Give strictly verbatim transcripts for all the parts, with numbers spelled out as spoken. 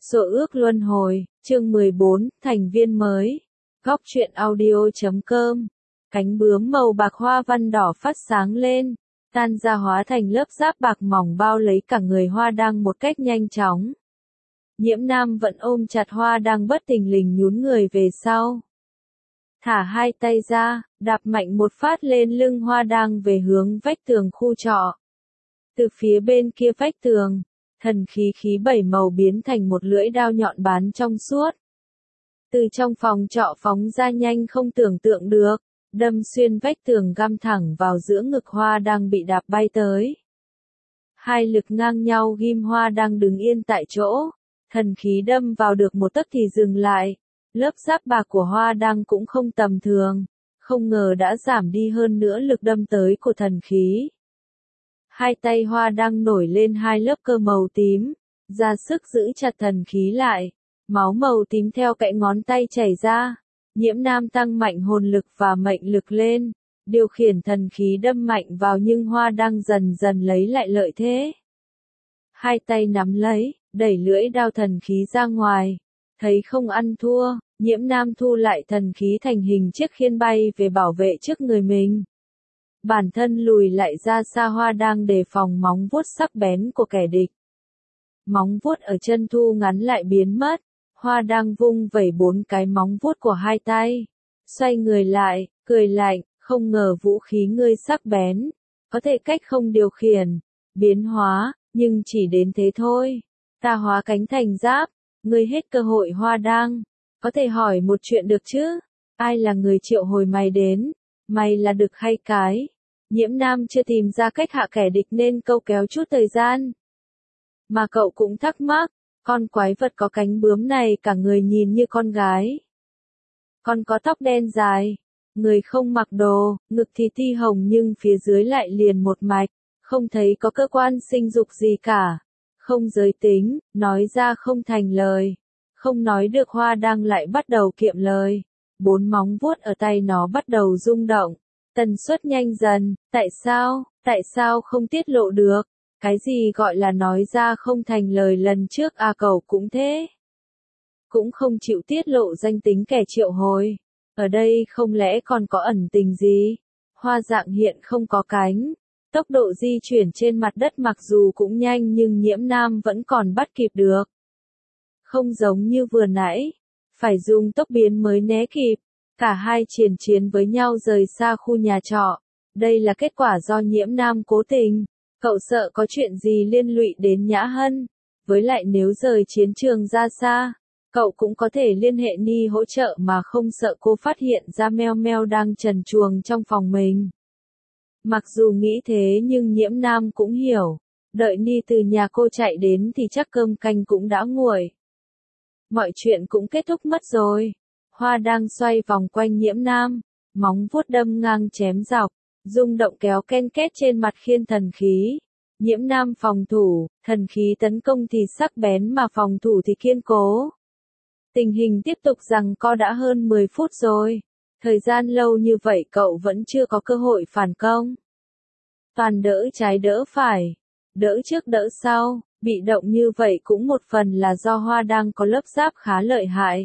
Số ước luân hồi, chương mười bốn, thành viên mới. Góc truyện audio chấm com. Cánh bướm màu bạc hoa văn đỏ phát sáng lên, tan ra hóa thành lớp giáp bạc mỏng bao lấy cả người Hoa Đăng một cách nhanh chóng. Nhiễm Nam vẫn ôm chặt Hoa Đăng bất thình lình nhún người về sau. Thả hai tay ra, đạp mạnh một phát lên lưng Hoa Đăng về hướng vách tường khu trọ. Từ phía bên kia vách tường, thần khí khí bảy màu biến thành một lưỡi đao nhọn bắn trong suốt. Từ trong phòng trọ phóng ra nhanh không tưởng tượng được, đâm xuyên vách tường găm thẳng vào giữa ngực Hoa Đăng bị đạp bay tới. Hai lực ngang nhau ghim Hoa Đăng đứng yên tại chỗ, thần khí đâm vào được một tấc thì dừng lại. Lớp giáp bạc của Hoa Đăng cũng không tầm thường, không ngờ đã giảm đi hơn nữa lực đâm tới của thần khí. Hai tay Hoa Đăng nổi lên hai lớp cơ màu tím, ra sức giữ chặt thần khí lại. Máu màu tím theo cạnh ngón tay chảy ra. Nhiễm Nam tăng mạnh hồn lực và mệnh lực lên, điều khiển thần khí đâm mạnh vào nhưng Hoa Đăng dần dần lấy lại lợi thế. Hai tay nắm lấy, đẩy lưỡi đao thần khí ra ngoài. Thấy không ăn thua, Nhiễm Nam thu lại thần khí thành hình chiếc khiên bay về bảo vệ trước người mình. Bản thân lùi lại ra xa Hoa Đăng đề phòng móng vuốt sắc bén của kẻ địch. Móng vuốt ở chân thu ngắn lại biến mất. Hoa Đăng vung vẩy bốn cái móng vuốt của hai tay. Xoay người lại, cười lạnh, không ngờ vũ khí ngươi sắc bén. Có thể cách không điều khiển, biến hóa, nhưng chỉ đến thế thôi. Ta hóa cánh thành giáp, ngươi hết cơ hội. Hoa Đăng. Có thể hỏi một chuyện được chứ? Ai là người triệu hồi mày đến? Mày là đực hay cái? Nhiễm Nam chưa tìm ra cách hạ kẻ địch nên câu kéo chút thời gian. Mà cậu cũng thắc mắc, con quái vật có cánh bướm này cả người nhìn như con gái. Con có tóc đen dài, người không mặc đồ, ngực thì ti hồng nhưng phía dưới lại liền một mạch, không thấy có cơ quan sinh dục gì cả. Không giới tính, nói ra không thành lời. Không nói được Hoa Đăng lại bắt đầu kiệm lời. Bốn móng vuốt ở tay nó bắt đầu rung động. Tần suất nhanh dần, tại sao, tại sao không tiết lộ được? Cái gì gọi là nói ra không thành lời lần trước A Cẩu cũng thế. Cũng không chịu tiết lộ danh tính kẻ triệu hồi. Ở đây không lẽ còn có ẩn tình gì? Hoa Dạng hiện không có cánh. Tốc độ di chuyển trên mặt đất mặc dù cũng nhanh nhưng Nhiễm Nam vẫn còn bắt kịp được. Không giống như vừa nãy. Phải dùng tốc biến mới né kịp. Cả hai chiến chiến với nhau rời xa khu nhà trọ. Đây là kết quả do Nhiễm Nam cố tình. Cậu sợ có chuyện gì liên lụy đến Nhã Hân. Với lại nếu rời chiến trường ra xa, cậu cũng có thể liên hệ Ni hỗ trợ mà không sợ cô phát hiện ra Meo Meo đang trần truồng trong phòng mình. Mặc dù nghĩ thế nhưng Nhiễm Nam cũng hiểu. Đợi Ni từ nhà cô chạy đến thì chắc cơm canh cũng đã nguội. Mọi chuyện cũng kết thúc mất rồi. Hoa đang xoay vòng quanh Nhiễm Nam, móng vuốt đâm ngang chém dọc, rung động kéo ken két trên mặt khiên thần khí. Nhiễm Nam phòng thủ, thần khí tấn công thì sắc bén mà phòng thủ thì kiên cố. Tình hình tiếp tục giằng co đã hơn mười phút rồi. Thời gian lâu như vậy cậu vẫn chưa có cơ hội phản công. Toàn đỡ trái đỡ phải, đỡ trước đỡ sau, bị động như vậy cũng một phần là do Hoa đang có lớp giáp khá lợi hại.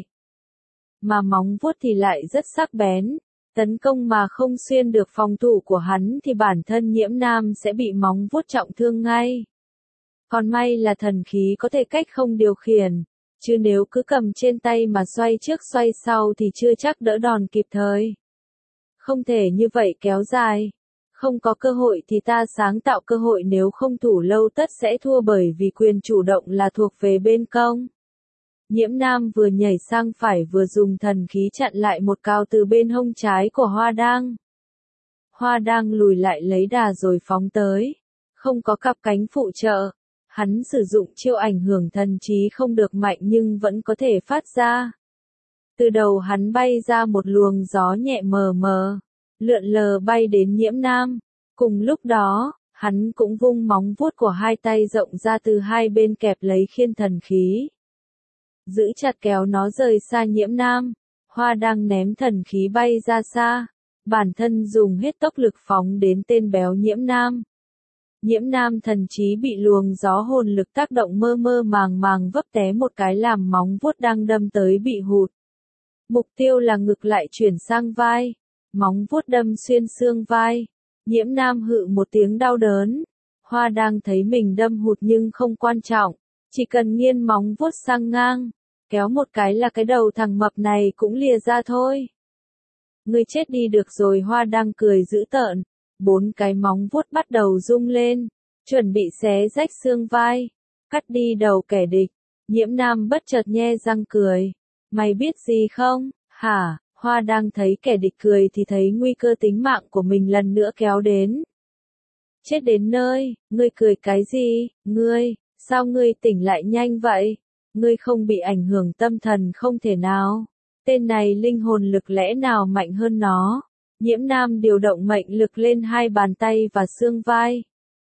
Mà móng vuốt thì lại rất sắc bén. Tấn công mà không xuyên được phòng thủ của hắn thì bản thân Nhiễm Nam sẽ bị móng vuốt trọng thương ngay. Còn may là thần khí có thể cách không điều khiển, chứ nếu cứ cầm trên tay mà xoay trước xoay sau thì chưa chắc đỡ đòn kịp thời. Không thể như vậy kéo dài. Không có cơ hội thì ta sáng tạo cơ hội, nếu không thủ lâu tất sẽ thua bởi vì quyền chủ động là thuộc về bên công. Nhiễm Nam vừa nhảy sang phải vừa dùng thần khí chặn lại một cào từ bên hông trái của Hoa Đăng. Hoa Đăng lùi lại lấy đà rồi phóng tới. Không có cặp cánh phụ trợ. Hắn sử dụng chiêu ảnh hưởng thần trí không được mạnh nhưng vẫn có thể phát ra. Từ đầu hắn bay ra một luồng gió nhẹ mờ mờ, lượn lờ bay đến Nhiễm Nam. Cùng lúc đó, hắn cũng vung móng vuốt của hai tay rộng ra từ hai bên kẹp lấy khiên thần khí. Giữ chặt kéo nó rời xa Nhiễm Nam. Hoa đang ném thần khí bay ra xa. Bản thân dùng hết tốc lực phóng đến tên béo Nhiễm Nam. Nhiễm Nam thần trí bị luồng gió hồn lực tác động mơ mơ màng màng vấp té một cái làm móng vuốt đang đâm tới bị hụt. Mục tiêu là ngực lại chuyển sang vai, móng vuốt đâm xuyên xương vai. Nhiễm Nam hự một tiếng đau đớn. Hoa đang thấy mình đâm hụt nhưng không quan trọng, chỉ cần nghiêng móng vuốt sang ngang, kéo một cái là cái đầu thằng mập này cũng lìa ra thôi. Ngươi chết đi được rồi. Hoa đang cười dữ tợn, bốn cái móng vuốt bắt đầu rung lên, chuẩn bị xé rách xương vai, cắt đi đầu kẻ địch. Nhiễm Nam bất chợt nhe răng cười, mày biết gì không, hả? Hoa đang thấy kẻ địch cười thì thấy nguy cơ tính mạng của mình lần nữa kéo đến. Chết đến nơi, ngươi cười cái gì, ngươi, sao ngươi tỉnh lại nhanh vậy? Ngươi không bị ảnh hưởng tâm thần không thể nào. Tên này linh hồn lực lẽ nào mạnh hơn nó? Nhiễm Nam điều động mệnh lực lên hai bàn tay và xương vai.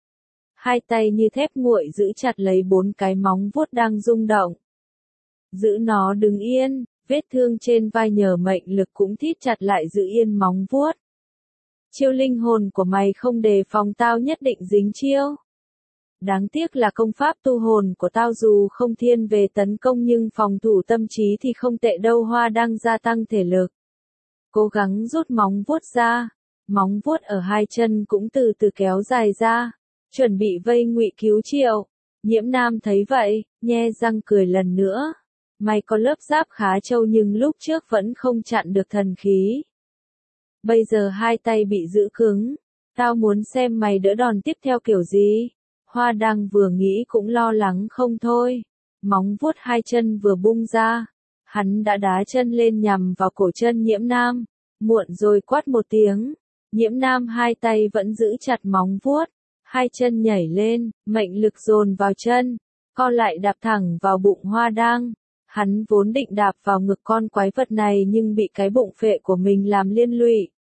Hai tay như thép nguội giữ chặt lấy bốn cái móng vuốt đang rung động. Giữ nó đứng yên, vết thương trên vai nhờ mệnh lực cũng thít chặt lại giữ yên móng vuốt. Chiêu linh hồn của mày không đề phòng tao nhất định dính chiêu. Đáng tiếc là công pháp tu hồn của tao dù không thiên về tấn công nhưng phòng thủ tâm trí thì không tệ đâu. Hoa đang gia tăng thể lực. Cố gắng rút móng vuốt ra. Móng vuốt ở hai chân cũng từ từ kéo dài ra. Chuẩn bị vây ngụy cứu Triệu. Nhiễm Nam thấy vậy, nhe răng cười lần nữa. Mày có lớp giáp khá trâu nhưng lúc trước vẫn không chặn được thần khí. Bây giờ hai tay bị giữ cứng. Tao muốn xem mày đỡ đòn tiếp theo kiểu gì. Hoa đang vừa nghĩ cũng lo lắng không thôi. Móng vuốt hai chân vừa bung ra. Hắn đã đá chân lên nhằm vào cổ chân Nhiễm Nam. Muộn rồi. Quát một tiếng. Nhiễm Nam hai tay vẫn giữ chặt móng vuốt. Hai chân nhảy lên, mệnh lực dồn vào chân. Co lại đạp thẳng vào bụng Hoa đang. Hắn vốn định đạp vào ngực con quái vật này nhưng bị cái bụng phệ của mình làm liên lụy.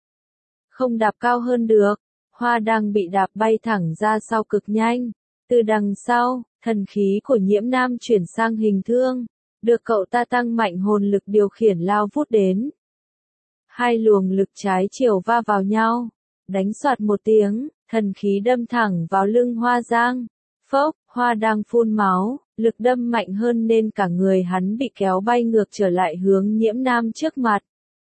Không đạp cao hơn được. Hoa đang bị đạp bay thẳng ra sau cực nhanh. Từ đằng sau, thần khí của Nhiễm Nam chuyển sang hình thương. Được cậu ta tăng mạnh hồn lực điều khiển lao vút đến. Hai luồng lực trái chiều va vào nhau. Đánh soạt một tiếng, thần khí đâm thẳng vào lưng Hoa Giang. Phốc, Hoa đang phun máu, lực đâm mạnh hơn nên cả người hắn bị kéo bay ngược trở lại hướng Nhiễm Nam trước mặt.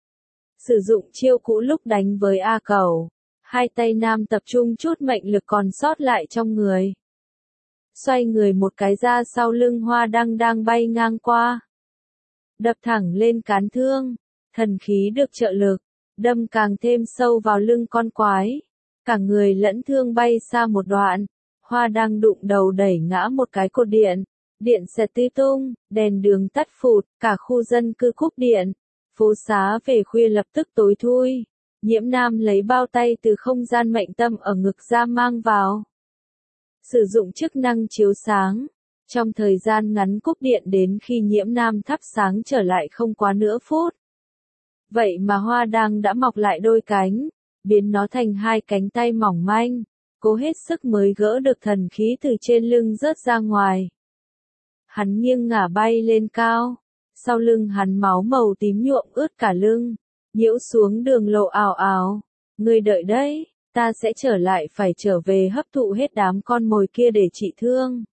Sử dụng chiêu cũ lúc đánh với A Cẩu. Hai tay Nam tập trung chút mệnh lực còn sót lại trong người. Xoay người một cái ra sau lưng Hoa đang đang bay ngang qua. Đập thẳng lên cán thương. Thần khí được trợ lực. Đâm càng thêm sâu vào lưng con quái. Cả người lẫn thương bay xa một đoạn. Hoa đang đụng đầu đẩy ngã một cái cột điện. Điện xẹt tứ tung, đèn đường tắt phụt, cả khu dân cư cúp điện. Phố xá về khuya lập tức tối thui. Nhiễm Nam lấy bao tay từ không gian mệnh tâm ở ngực ra mang vào. Sử dụng chức năng chiếu sáng. Trong thời gian ngắn cúp điện đến khi Nhiễm Nam thắp sáng trở lại không quá nửa phút. Vậy mà Hoa đang đã mọc lại đôi cánh, biến nó thành hai cánh tay mỏng manh. Cố hết sức mới gỡ được thần khí từ trên lưng rớt ra ngoài. Hắn nghiêng ngả bay lên cao. Sau lưng hắn máu màu tím nhuộm ướt cả lưng. Nhiễu xuống đường lộ ảo ảo. Ngươi đợi đấy, ta sẽ trở lại phải trở về hấp thụ hết đám con mồi kia để trị thương.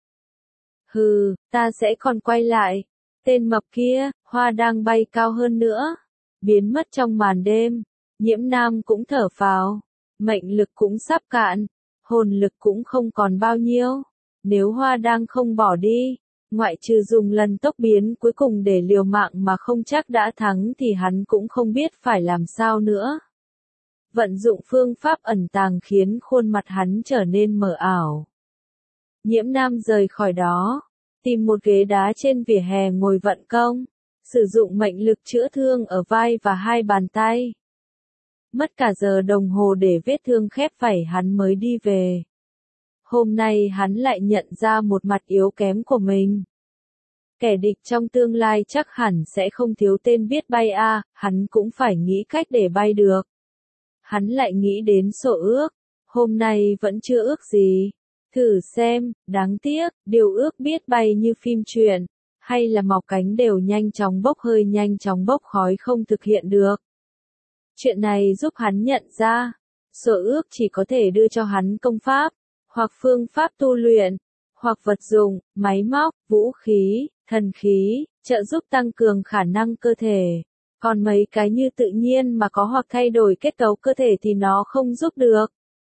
Hừ, ta sẽ còn quay lại. Tên mập kia, Hoa đang bay cao hơn nữa. Biến mất trong màn đêm. Nhiễm Nam cũng thở phào. Mệnh lực cũng sắp cạn. Hồn lực cũng không còn bao nhiêu. Nếu Hoa đang không bỏ đi, ngoại trừ dùng lần tốc biến cuối cùng để liều mạng mà không chắc đã thắng thì hắn cũng không biết phải làm sao nữa. Vận dụng phương pháp ẩn tàng khiến khuôn mặt hắn trở nên mờ ảo. Nhiễm Nam rời khỏi đó, tìm một ghế đá trên vỉa hè ngồi vận công, sử dụng mệnh lực chữa thương ở vai và hai bàn tay. Mất cả giờ đồng hồ để vết thương khép vảy hắn mới đi về. Hôm nay hắn lại nhận ra một mặt yếu kém của mình. Kẻ địch trong tương lai chắc hẳn sẽ không thiếu tên biết bay a, à, hắn cũng phải nghĩ cách để bay được. Hắn lại nghĩ đến sổ ước, hôm nay vẫn chưa ước gì. Thử xem, đáng tiếc, điều ước biết bay như phim truyện, hay là mọc cánh đều nhanh chóng bốc hơi nhanh chóng bốc khói không thực hiện được. Chuyện này giúp hắn nhận ra, sổ ước chỉ có thể đưa cho hắn công pháp, hoặc phương pháp tu luyện, hoặc vật dụng, máy móc, vũ khí, thần khí, trợ giúp tăng cường khả năng cơ thể. Còn mấy cái như tự nhiên mà có hoặc thay đổi kết cấu cơ thể thì nó không giúp được.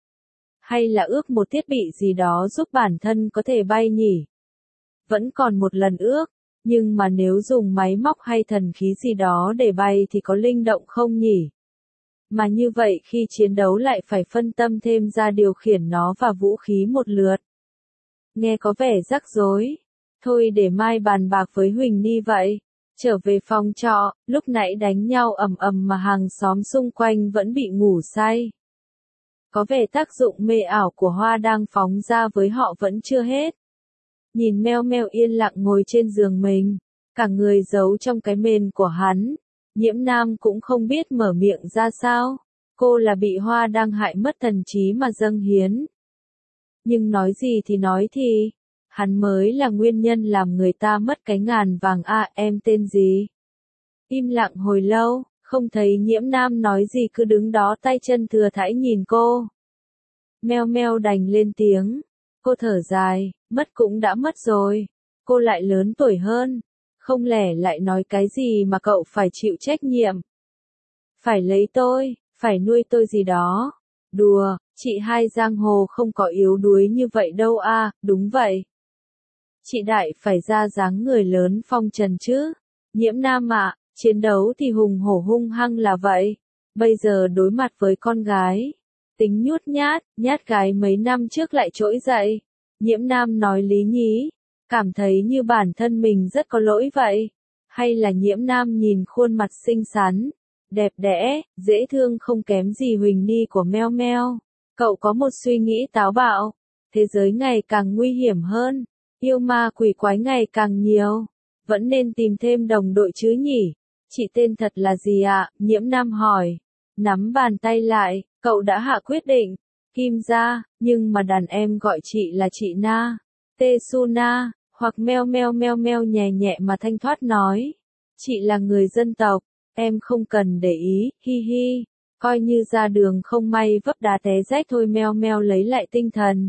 Hay là ước một thiết bị gì đó giúp bản thân có thể bay nhỉ? Vẫn còn một lần ước, nhưng mà nếu dùng máy móc hay thần khí gì đó để bay thì có linh động không nhỉ? Mà như vậy khi chiến đấu lại phải phân tâm thêm ra điều khiển nó và vũ khí một lượt. Nghe có vẻ rắc rối. Thôi để mai bàn bạc với Huỳnh Ni vậy. Trở về phòng trọ, lúc nãy đánh nhau ầm ầm mà hàng xóm xung quanh vẫn bị ngủ say. Có vẻ tác dụng mê ảo của hoa đang phóng ra với họ vẫn chưa hết. Nhìn Meo Meo yên lặng ngồi trên giường mình, cả người giấu trong cái mền của hắn. Nhiễm Nam cũng không biết mở miệng ra sao. Cô là bị hoa đang hại mất thần trí mà dâng hiến. Nhưng nói gì thì nói thì, hắn mới là nguyên nhân làm người ta mất cái ngàn vàng à, em tên gì? Im lặng hồi lâu, không thấy Nhiễm Nam nói gì cứ đứng đó tay chân thừa thãi nhìn cô. Meo Meo đành lên tiếng. Cô thở dài, mất cũng đã mất rồi. Cô lại lớn tuổi hơn. Không lẽ lại nói cái gì mà cậu phải chịu trách nhiệm? Phải lấy tôi, phải nuôi tôi gì đó. Đùa, chị hai giang hồ không có yếu đuối như vậy đâu à, đúng vậy. Chị Đại phải ra dáng người lớn phong trần chứ. Nhiễm Nam ạ, chiến đấu thì hùng hổ hung hăng là vậy. Bây giờ đối mặt với con gái. Tính nhút nhát, nhát gái mấy năm trước lại trỗi dậy. Nhiễm Nam nói lý nhí. Cảm thấy như bản thân mình rất có lỗi vậy. Hay là Nhiễm Nam nhìn khuôn mặt xinh xắn, đẹp đẽ, dễ thương không kém gì Huỳnh Ni của Meo Meo. Cậu có một suy nghĩ táo bạo. Thế giới ngày càng nguy hiểm hơn. Yêu ma quỷ quái ngày càng nhiều. Vẫn nên tìm thêm đồng đội chứ nhỉ? Chị tên thật là gì ạ? Nhiễm Nam hỏi. Nắm bàn tay lại, cậu đã hạ quyết định. Kim gia, nhưng mà đàn em gọi chị là chị Na. Tê Su Na, hoặc Meo Meo Meo Meo nhẹ nhẹ mà thanh thoát nói. Chị là người dân tộc, em không cần để ý, hi hi. Coi như ra đường không may vấp đá té rách thôi. Meo Meo lấy lại tinh thần.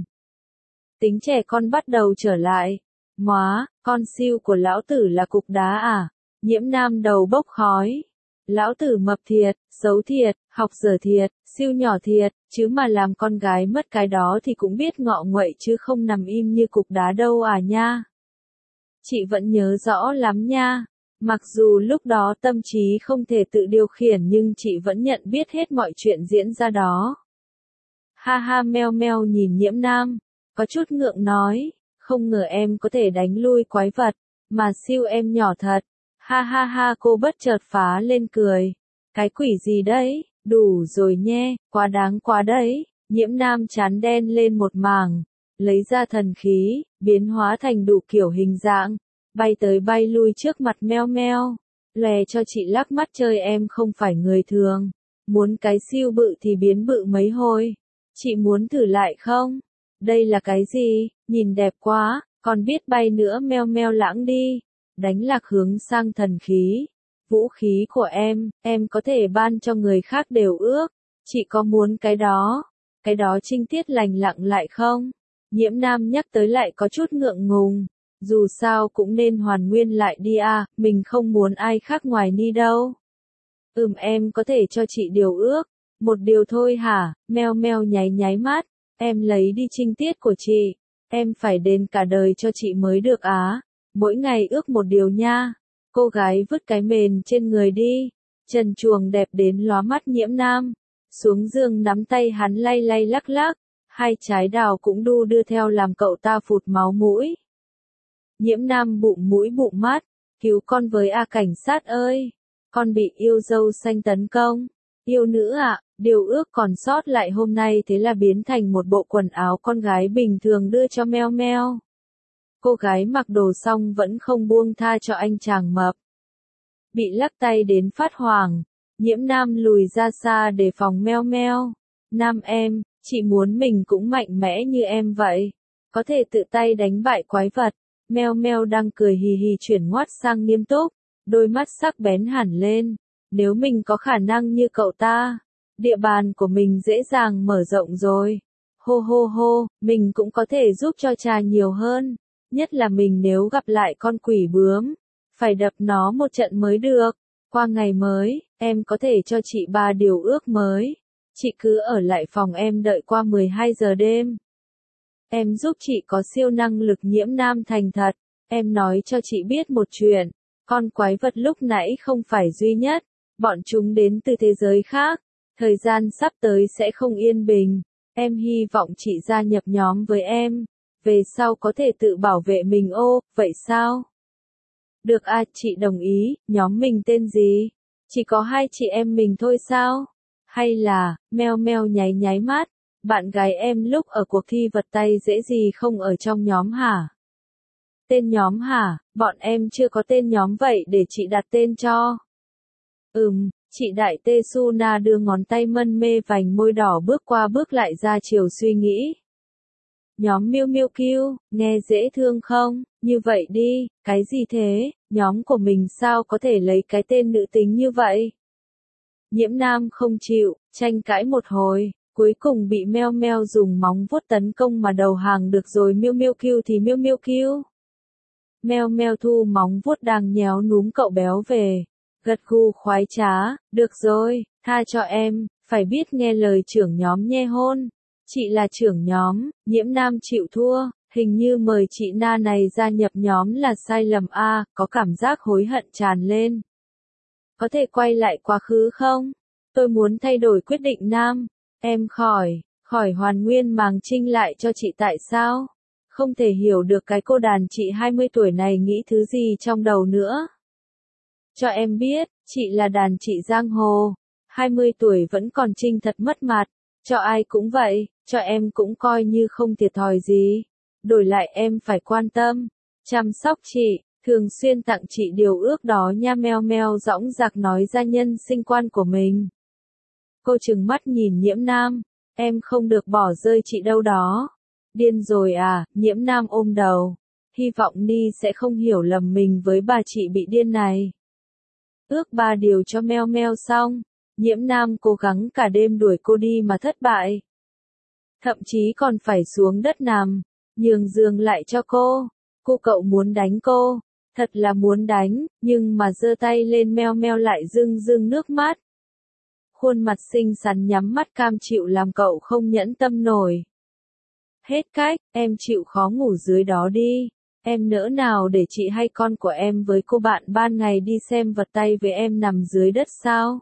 Tính trẻ con bắt đầu trở lại. Móa, con siêu của lão tử là cục đá à? Nhiễm Nam đầu bốc khói. Lão tử mập thiệt, xấu thiệt, học dở thiệt, siêu nhỏ thiệt, chứ mà làm con gái mất cái đó thì cũng biết ngọ nguậy chứ không nằm im như cục đá đâu à nha. Chị vẫn nhớ rõ lắm nha. Mặc dù lúc đó tâm trí không thể tự điều khiển nhưng chị vẫn nhận biết hết mọi chuyện diễn ra đó. Ha ha. Meo Meo nhìn Nhiễm Nam, có chút ngượng nói, không ngờ em có thể đánh lui quái vật, mà siêu em nhỏ thật. Ha ha ha. Cô bất chợt phá lên cười. Cái quỷ gì đấy, đủ rồi nhé, quá đáng quá đấy. Nhiễm Nam chán đen lên một mảng, lấy ra thần khí, biến hóa thành đủ kiểu hình dạng, bay tới bay lui trước mặt Meo Meo. Lòe cho chị lắc mắt chơi em không phải người thường. Muốn cái siêu bự thì biến bự mấy hồi. Chị muốn thử lại không? Đây là cái gì? Nhìn đẹp quá, còn biết bay nữa. Meo Meo lãng đi. Đánh lạc hướng sang thần khí. Vũ khí của em, em có thể ban cho người khác đều ước. Chị có muốn cái đó? Cái đó trinh tiết lành lặng lại không? Nhiễm Nam nhắc tới lại có chút ngượng ngùng. Dù sao cũng nên hoàn nguyên lại đi à, mình không muốn ai khác ngoài Ni đâu. Ừm, em có thể cho chị điều ước. Một điều thôi hả? Meo Meo nháy nháy mắt. Em lấy đi trinh tiết của chị. Em phải đền cả đời cho chị mới được á. Mỗi ngày ước một điều nha. Cô gái vứt cái mền trên người đi. Trần truồng đẹp đến lóa mắt Nhiễm Nam. Xuống giường nắm tay hắn lay lay lắc lắc. Hai trái đào cũng đu đưa theo làm cậu ta phụt máu mũi. Nhiễm Nam bụng mũi bụng mắt. Cứu con với a cảnh sát ơi. Con bị yêu dâu xanh tấn công. Yêu nữ ạ, à, điều ước còn sót lại hôm nay thế là biến thành một bộ quần áo con gái bình thường đưa cho Meo Meo. Cô gái mặc đồ xong vẫn không buông tha cho anh chàng mập. Bị lắc tay đến phát hoảng, Nhiễm Nam lùi ra xa để phòng Meo Meo. Nam em, chị muốn mình cũng mạnh mẽ như em vậy. Có thể tự tay đánh bại quái vật. Meo Meo đang cười hì hì chuyển ngoắt sang nghiêm túc. Đôi mắt sắc bén hẳn lên. Nếu mình có khả năng như cậu ta, địa bàn của mình dễ dàng mở rộng rồi. Hô hô hô, mình cũng có thể giúp cho cha nhiều hơn. Nhất là mình nếu gặp lại con quỷ bướm. Phải đập nó một trận mới được. Qua ngày mới, em có thể cho chị ba điều ước mới. Chị cứ ở lại phòng em đợi qua mười hai giờ đêm. Em giúp chị có siêu năng lực nhiễm nam thành thật. Em nói cho chị biết một chuyện. Con quái vật lúc nãy không phải duy nhất. Bọn chúng đến từ thế giới khác. Thời gian sắp tới sẽ không yên bình. Em hy vọng chị gia nhập nhóm với em. Về sau có thể tự bảo vệ mình. Ô, vậy sao? Được à, chị đồng ý. Nhóm mình tên gì? Chỉ có hai chị em mình thôi sao? Hay là, meo meo nháy nháy mắt. Bạn gái em lúc ở cuộc thi vật tay dễ gì không ở trong nhóm hả? Tên nhóm hả? Bọn em chưa có tên nhóm vậy để chị đặt tên cho. Ừm, chị Đại Tê Suna đưa ngón tay mân mê vành môi đỏ bước qua bước lại ra chiều suy nghĩ. Nhóm Miu Miu Kill, nghe dễ thương không? Như vậy đi, cái gì thế? Nhóm của mình sao có thể lấy cái tên nữ tính như vậy? Nhiễm Nam không chịu, tranh cãi một hồi, cuối cùng bị Meo Meo dùng móng vuốt tấn công mà đầu hàng được rồi. Miu Miu Kill thì Miu Miu Kill. Meo Meo thu móng vuốt đang nhéo núm cậu béo về. Gật gù khoái trá, được rồi, tha cho em, phải biết nghe lời trưởng nhóm nhe hôn. Chị là trưởng nhóm, Nhiễm Nam chịu thua, hình như mời chị Na này gia nhập nhóm là sai lầm a, à, có cảm giác hối hận tràn lên. Có thể quay lại quá khứ không? Tôi muốn thay đổi quyết định Nam. Em khỏi, khỏi hoàn nguyên màng trinh lại cho chị tại sao? Không thể hiểu được cái cô đàn chị hai mươi tuổi này nghĩ thứ gì trong đầu nữa. Cho em biết, chị là đàn chị giang hồ. hai mươi tuổi vẫn còn trinh thật mất mặt. Cho ai cũng vậy, cho em cũng coi như không thiệt thòi gì. Đổi lại em phải quan tâm, chăm sóc chị, thường xuyên tặng chị điều ước đó nha. Meo Meo dõng dạc nói ra nhân sinh quan của mình. Cô trừng mắt nhìn Nhiễm Nam, em không được bỏ rơi chị đâu đó. Điên rồi à? Nhiễm Nam ôm đầu. Hy vọng Ni sẽ không hiểu lầm mình với bà chị bị điên này. Ước ba điều cho Meo Meo xong, Nhiễm Nam cố gắng cả đêm đuổi cô đi mà thất bại. Thậm chí còn phải xuống đất nằm, nhường giường lại cho cô. Cô cậu muốn đánh cô, thật là muốn đánh, nhưng mà giơ tay lên. Meo Meo lại rưng rưng nước mắt. Khuôn mặt xinh xắn nhắm mắt cam chịu làm cậu không nhẫn tâm nổi. Hết cách, em chịu khó ngủ dưới đó đi. Em nỡ nào để chị hay con của em với cô bạn ban ngày đi xem vật tay với em nằm dưới đất sao?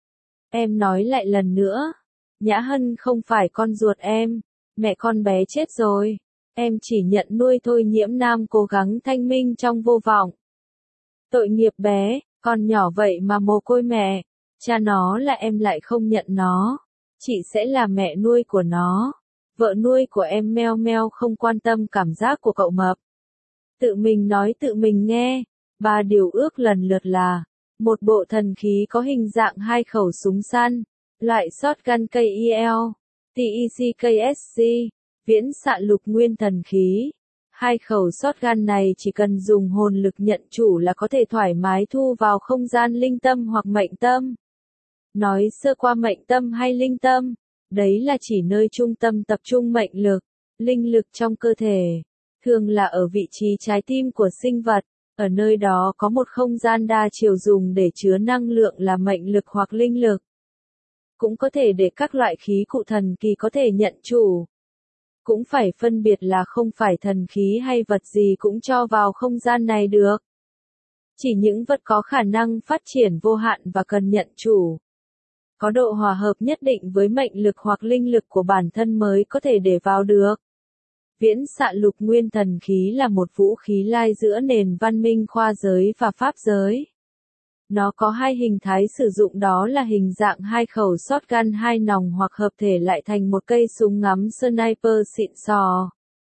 Em nói lại lần nữa. Nhã Hân không phải con ruột em. Mẹ con bé chết rồi. Em chỉ nhận nuôi thôi. Nhiễm Nam cố gắng thanh minh trong vô vọng. Tội nghiệp bé, con nhỏ vậy mà mồ côi mẹ. Cha nó là em lại không nhận nó. Chị sẽ là mẹ nuôi của nó. Vợ nuôi của em. Meo Meo không quan tâm cảm giác của cậu mập. Tự mình nói tự mình nghe. Ba điều ước lần lượt là một bộ thần khí có hình dạng hai khẩu súng săn, loại shotgun K I L, T E C K S C, viễn xạ lục nguyên thần khí. Hai khẩu shotgun này chỉ cần dùng hồn lực nhận chủ là có thể thoải mái thu vào không gian linh tâm hoặc mệnh tâm. Nói sơ qua mệnh tâm hay linh tâm, đấy là chỉ nơi trung tâm tập trung mệnh lực, linh lực trong cơ thể. Thường là ở vị trí trái tim của sinh vật, ở nơi đó có một không gian đa chiều dùng để chứa năng lượng là mệnh lực hoặc linh lực. Cũng có thể để các loại khí cụ thần kỳ có thể nhận chủ. Cũng phải phân biệt là không phải thần khí hay vật gì cũng cho vào không gian này được. Chỉ những vật có khả năng phát triển vô hạn và cần nhận chủ. Có độ hòa hợp nhất định với mệnh lực hoặc linh lực của bản thân mới có thể để vào được. Viễn xạ lục nguyên thần khí là một vũ khí lai giữa nền văn minh khoa giới và pháp giới. Nó có hai hình thái sử dụng, đó là hình dạng hai khẩu shotgun hai nòng hoặc hợp thể lại thành một cây súng ngắm sniper xịn sò.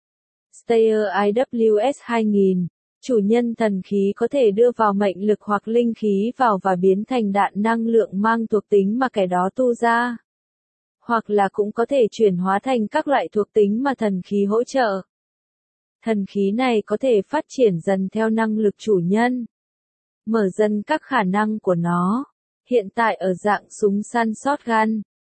Steyr I W S hai nghìn. Chủ nhân thần khí có thể đưa vào mệnh lực hoặc linh khí vào và biến thành đạn năng lượng mang thuộc tính mà kẻ đó tu ra. Hoặc là cũng có thể chuyển hóa thành các loại thuộc tính mà thần khí hỗ trợ. Thần khí này có thể phát triển dần theo năng lực chủ nhân. Mở dần các khả năng của nó. Hiện tại ở dạng súng săn shotgun,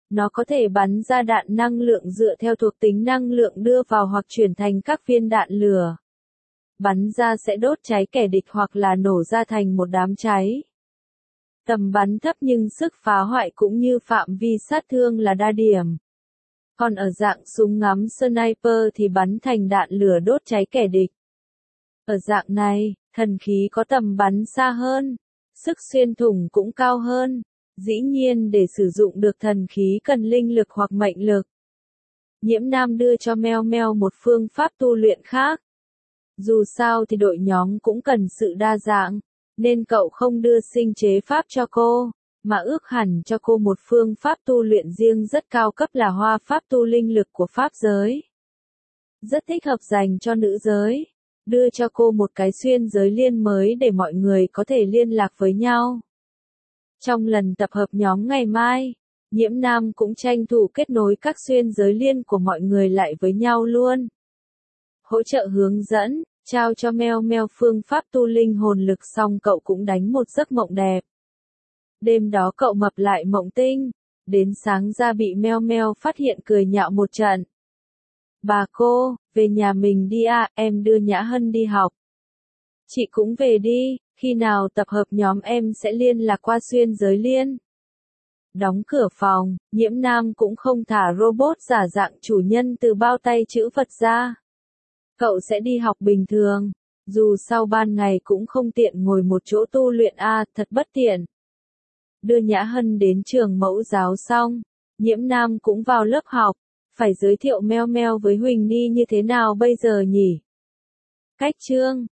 Nó có thể bắn ra đạn năng lượng dựa theo thuộc tính năng lượng đưa vào hoặc chuyển thành các viên đạn lửa. Bắn ra sẽ đốt cháy kẻ địch hoặc là nổ ra thành một đám cháy. Tầm bắn thấp nhưng sức phá hoại cũng như phạm vi sát thương là đa điểm. Còn ở dạng súng ngắm sniper thì bắn thành đạn lửa đốt cháy kẻ địch. Ở dạng này, thần khí có tầm bắn xa hơn, sức xuyên thủng cũng cao hơn. Dĩ nhiên để sử dụng được thần khí cần linh lực hoặc mệnh lực. Nhiễm Nam đưa cho Meo Meo một phương pháp tu luyện khác. Dù sao thì đội nhóm cũng cần sự đa dạng, nên cậu không đưa sinh chế pháp cho cô, mà ước hẳn cho cô một phương pháp tu luyện riêng rất cao cấp là hoa pháp tu linh lực của pháp giới. Rất thích hợp dành cho nữ giới. Đưa cho cô một cái xuyên giới liên mới để mọi người có thể liên lạc với nhau. Trong lần tập hợp nhóm ngày mai, Nhiễm Nam cũng tranh thủ kết nối các xuyên giới liên của mọi người lại với nhau luôn. Hỗ trợ hướng dẫn, trao cho Meo Meo phương pháp tu linh hồn lực xong cậu cũng đánh một giấc mộng đẹp. Đêm đó cậu mập lại mộng tinh, đến sáng ra bị Meo Meo phát hiện cười nhạo một trận. Bà cô, về nhà mình đi à, em đưa Nhã Hân đi học. Chị cũng về đi, khi nào tập hợp nhóm em sẽ liên lạc qua xuyên giới liên. Đóng cửa phòng, Nhiễm Nam cũng không thả robot giả dạng chủ nhân từ bao tay chữ vật ra. Cậu sẽ đi học bình thường, dù sau ban ngày cũng không tiện ngồi một chỗ tu luyện a, à, thật bất tiện. Đưa Nhã Hân đến trường mẫu giáo xong, Nhiễm Nam cũng vào lớp học, phải giới thiệu Meo Meo với Huỳnh Ni như thế nào bây giờ nhỉ? Cách chương